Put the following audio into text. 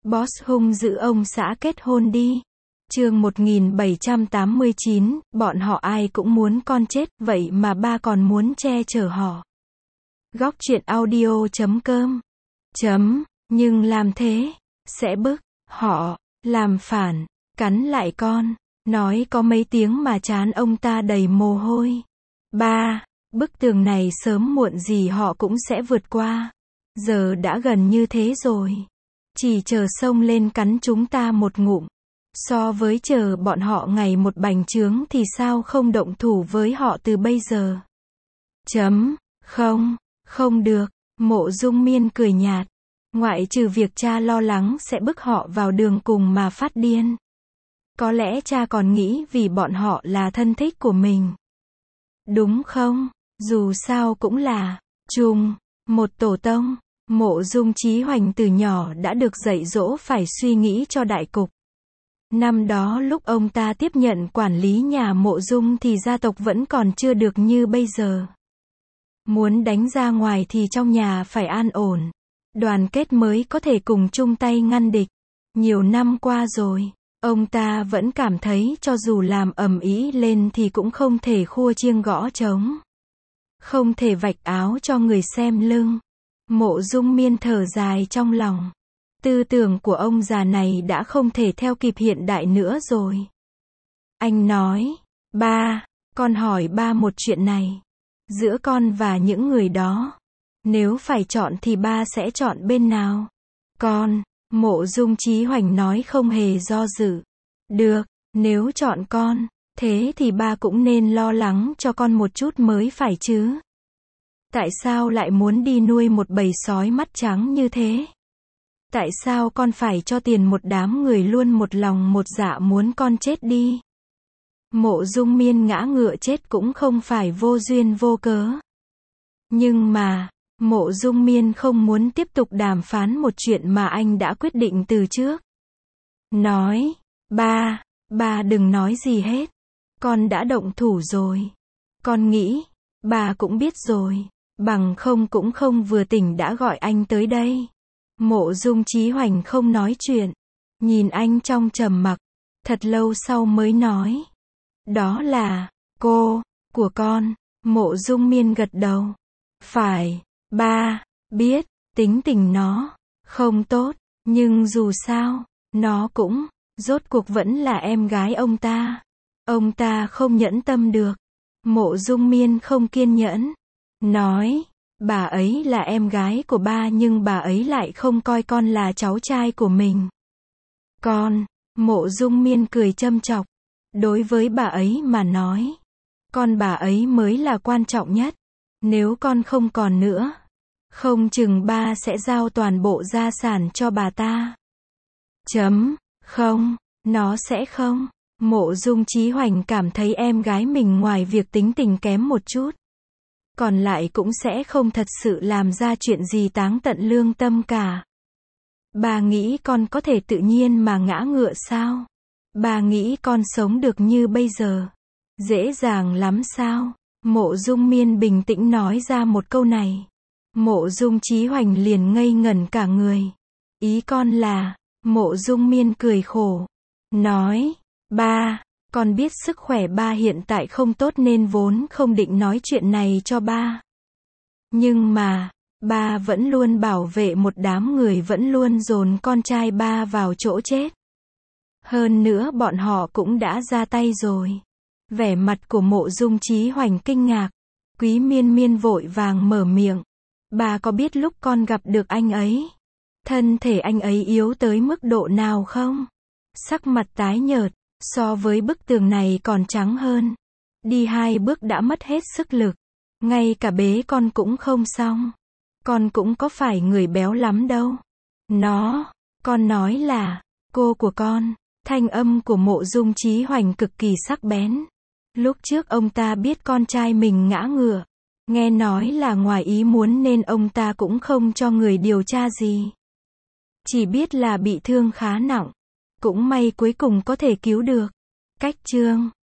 Boss hung dữ ông xã kết hôn đi. Chương 1789, bọn họ ai cũng muốn con chết, vậy mà ba còn muốn che chở họ. Góc truyện audio.com. Nhưng làm thế, sẽ bức họ, làm phản, cắn lại con, nói có mấy tiếng mà trán ông ta đầy mồ hôi. Ba, bức tường này sớm muộn gì họ cũng sẽ vượt qua. Giờ đã gần như thế rồi. Chỉ chờ xông lên cắn chúng ta một ngụm. So với chờ bọn họ ngày một bành trướng thì sao không động thủ với họ từ bây giờ. Không được. Mộ Dung Miên cười nhạt. Ngoại trừ việc cha lo lắng sẽ bức họ vào đường cùng mà phát điên. Có lẽ cha còn nghĩ vì bọn họ là thân thích của mình. Đúng không? Dù sao cũng là chung một tổ tông. Mộ Dung Chí Hoành từ nhỏ đã được dạy dỗ phải suy nghĩ cho đại cục. Năm đó lúc ông ta tiếp nhận quản lý nhà Mộ Dung thì gia tộc vẫn còn chưa được như bây giờ. Muốn đánh ra ngoài thì trong nhà phải an ổn, đoàn kết mới có thể cùng chung tay ngăn địch. Nhiều năm qua rồi, ông ta vẫn cảm thấy cho dù làm ầm ĩ lên thì cũng không thể khua chiêng gõ trống. Không thể vạch áo cho người xem lưng. Mộ Dung Miên thở dài trong lòng. Tư tưởng của ông già này đã không thể theo kịp hiện đại nữa rồi. Anh nói, ba, con hỏi ba một chuyện này. Giữa con và những người đó, nếu phải chọn thì ba sẽ chọn bên nào? Con, Mộ Dung Chí Hoành nói không hề do dự. Được, nếu chọn con, thế thì ba cũng nên lo lắng cho con một chút mới phải chứ. Tại sao lại muốn đi nuôi một bầy sói mắt trắng như thế? Tại sao con phải cho tiền một đám người luôn một lòng một dạ muốn con chết đi? Mộ Dung Miên ngã ngựa chết cũng không phải vô duyên vô cớ. Nhưng mà, Mộ Dung Miên không muốn tiếp tục đàm phán một chuyện mà anh đã quyết định từ trước. Nói, ba đừng nói gì hết. Con đã động thủ rồi. Con nghĩ, bà cũng biết rồi. Bằng không cũng không vừa tỉnh đã gọi anh tới đây. Mộ Dung Chí Hoành không nói chuyện. Nhìn anh trong trầm mặc. Thật lâu sau mới nói. Đó là, cô, của con. Mộ Dung Miên gật đầu. Phải, ba, biết, tính tình nó, không tốt. Nhưng dù sao, nó cũng, rốt cuộc vẫn là em gái ông ta. Ông ta không nhẫn tâm được. Mộ Dung Miên không kiên nhẫn. Nói, bà ấy là em gái của ba nhưng bà ấy lại không coi con là cháu trai của mình. Con, Mộ Dung Miên cười châm chọc. Đối với bà ấy mà nói, con bà ấy mới là quan trọng nhất. Nếu con không còn nữa, không chừng ba sẽ giao toàn bộ gia sản cho bà ta. Không, nó sẽ không. Mộ Dung Chí Hoành cảm thấy em gái mình ngoài việc tính tình kém một chút, còn lại cũng sẽ không thật sự làm ra chuyện gì táng tận lương tâm cả. Bà nghĩ con có thể tự nhiên mà ngã ngựa sao? Bà nghĩ con sống được như bây giờ? Dễ dàng lắm sao? Mộ Dung Miên bình tĩnh nói ra một câu này. Mộ Dung Chí Hoành liền ngây ngẩn cả người. Ý con là, Mộ Dung Miên cười khổ. Nói, ba, con biết sức khỏe ba hiện tại không tốt nên vốn không định nói chuyện này cho ba. Nhưng mà, ba vẫn luôn bảo vệ một đám người vẫn luôn dồn con trai ba vào chỗ chết. Hơn nữa bọn họ cũng đã ra tay rồi. Vẻ mặt của Mộ Dung Chí Hoành kinh ngạc. Quý Miên Miên vội vàng mở miệng. Bà có biết lúc con gặp được anh ấy, thân thể anh ấy yếu tới mức độ nào không? Sắc mặt tái nhợt, so với bức tường này còn trắng hơn. Đi 2 bước đã mất hết sức lực. Ngay cả bế con cũng không xong. Con cũng có phải người béo lắm đâu. Con nói là, cô của con. Thanh âm của Mộ Dung Chí Hoành cực kỳ sắc bén. Lúc trước ông ta biết con trai mình ngã ngựa. Nghe nói là ngoài ý muốn nên ông ta cũng không cho người điều tra gì. Chỉ biết là bị thương khá nặng. Cũng may cuối cùng có thể cứu được. Cách chương